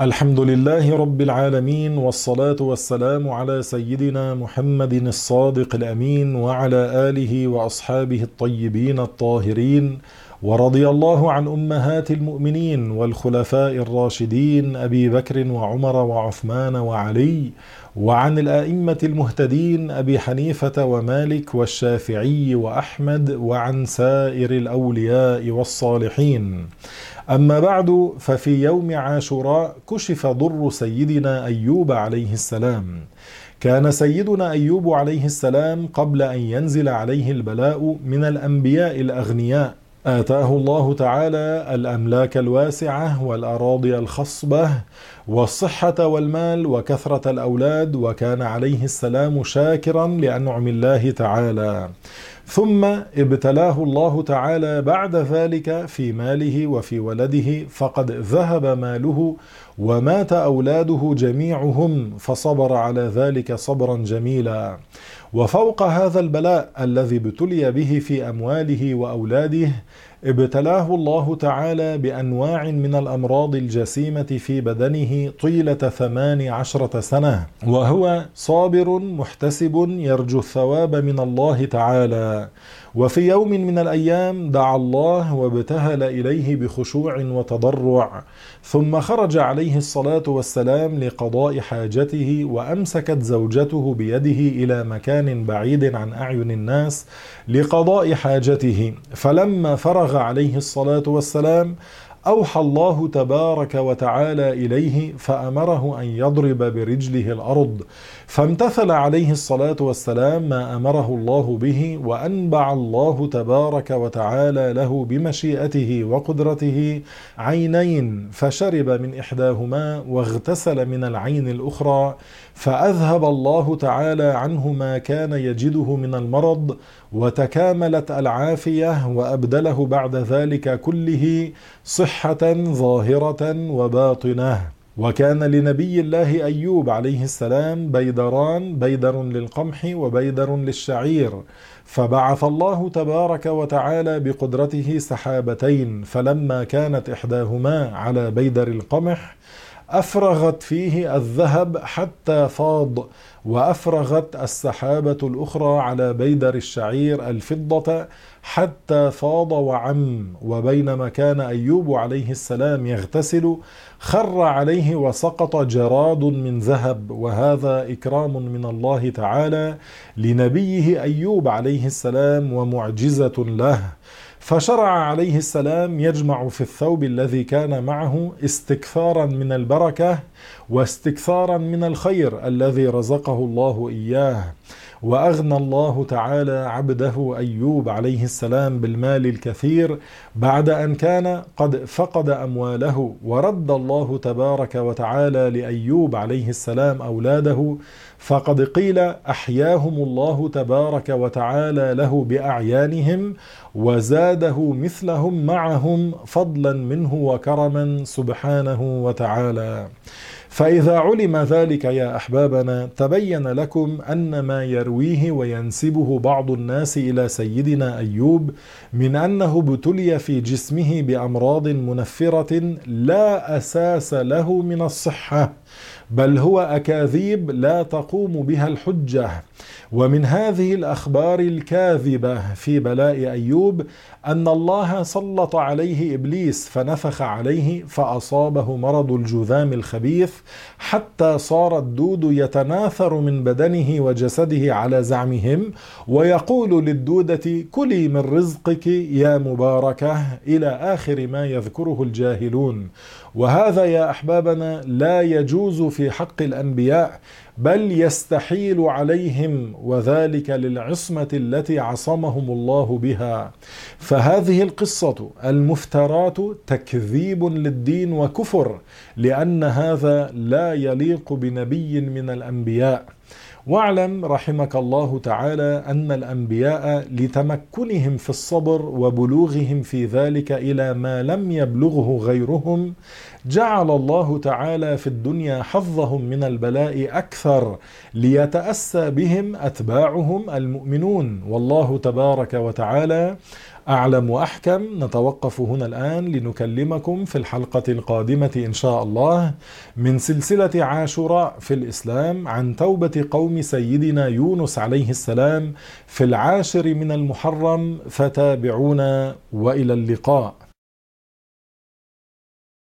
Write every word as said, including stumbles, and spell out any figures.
الحمد لله رب العالمين، والصلاة والسلام على سيدنا محمد الصادق الأمين وعلى آله وأصحابه الطيبين الطاهرين، ورضي الله عن أمهات المؤمنين والخلفاء الراشدين أبي بكر وعمر وعثمان وعلي، وعن الآئمة المهتدين أبي حنيفة ومالك والشافعي وأحمد، وعن سائر الأولياء والصالحين. أما بعد، ففي يوم عاشوراء كشف ضر سيدنا أيوب عليه السلام. كان سيدنا أيوب عليه السلام قبل أن ينزل عليه البلاء من الأنبياء الأغنياء، آتاه الله تعالى الأملاك الواسعة والأراضي الخصبة والصحة والمال وكثرة الأولاد، وكان عليه السلام شاكرا لأنعم الله تعالى. ثم ابتلاه الله تعالى بعد ذلك في ماله وفي ولده، فقد ذهب ماله ومات أولاده جميعهم، فصبر على ذلك صبرا جميلا. وفوق هذا البلاء الذي ابتلي به في أمواله وأولاده، ابتلاه الله تعالى بأنواع من الأمراض الجسيمة في بدنه طيلة ثمان عشرة سنة، وهو صابر محتسب يرجو الثواب من الله تعالى. وفي يوم من الأيام دعا الله وابتهل إليه بخشوع وتضرع، ثم خرج عليه الصلاة والسلام لقضاء حاجته، وأمسكت زوجته بيده إلى مكان بعيد عن أعين الناس لقضاء حاجته. فلما فرغ عليه الصلاة والسلام أوحى الله تبارك وتعالى إليه فأمره أن يضرب برجله الأرض، فامتثل عليه الصلاة والسلام ما أمره الله به، وأنبع الله تبارك وتعالى له بمشيئته وقدرته عينين، فشرب من إحداهما واغتسل من العين الأخرى، فأذهب الله تعالى عنه ما كان يجده من المرض، وتكاملت العافية، وأبدله بعد ذلك كله صحة ظاهرة وباطنة. وكان لنبي الله أيوب عليه السلام بيدران، بيدر للقمح وبيدر للشعير، فبعث الله تبارك وتعالى بقدرته سحابتين، فلما كانت إحداهما على بيدر القمح أفرغت فيه الذهب حتى فاض، وأفرغت السحابة الأخرى على بيدر الشعير الفضة حتى فاض وعم. وبينما كان أيوب عليه السلام يغتسل خر عليه وسقط جراد من ذهب، وهذا إكرام من الله تعالى لنبيه أيوب عليه السلام ومعجزة له. فشرع عليه السلام يجمع في الثوب الذي كان معه استكثارا من البركة واستكثارا من الخير الذي رزقه الله إياه. وأغنى الله تعالى عبده أيوب عليه السلام بالمال الكثير بعد أن كان قد فقد أمواله، ورد الله تبارك وتعالى لأيوب عليه السلام أولاده، فقد قيل أحياهم الله تبارك وتعالى له بأعيانهم، وزاده مثلهم معهم فضلا منه وكرما سبحانه وتعالى. فإذا علم ذلك يا أحبابنا، تبين لكم أن ما يرويه وينسبه بعض الناس إلى سيدنا أيوب من أنه ابتلي في جسمه بأمراض منفرة لا أساس له من الصحة، بل هو أكاذيب لا تقوم بها الحجة. ومن هذه الأخبار الكاذبة في بلاء أيوب أن الله سلط عليه إبليس فنفخ عليه فأصابه مرض الجذام الخبيث، حتى صار الدود يتناثر من بدنه وجسده على زعمهم، ويقول للدودة كلي من رزقك يا مباركة، إلى آخر ما يذكره الجاهلون. وهذا يا أحبابنا لا يجوز في حق الأنبياء، بل يستحيل عليهم، وذلك للعصمة التي عصمهم الله بها. فهذه القصة المفترات تكذيب للدين وكفر، لأن هذا لا يليق بنبي من الأنبياء. واعلم رحمك الله تعالى أن الأنبياء لتمكنهم في الصبر وبلوغهم في ذلك إلى ما لم يبلغه غيرهم، جعل الله تعالى في الدنيا حظهم من البلاء أكثر أكثر ليتأسى بهم أتباعهم المؤمنون. والله تبارك وتعالى أعلم وأحكم. نتوقف هنا الآن لنكلمكم في الحلقة القادمة إن شاء الله من سلسلة عاشوراء في الإسلام عن توبة قوم سيدنا يونس عليه السلام في العاشر من المحرم، فتابعونا وإلى اللقاء.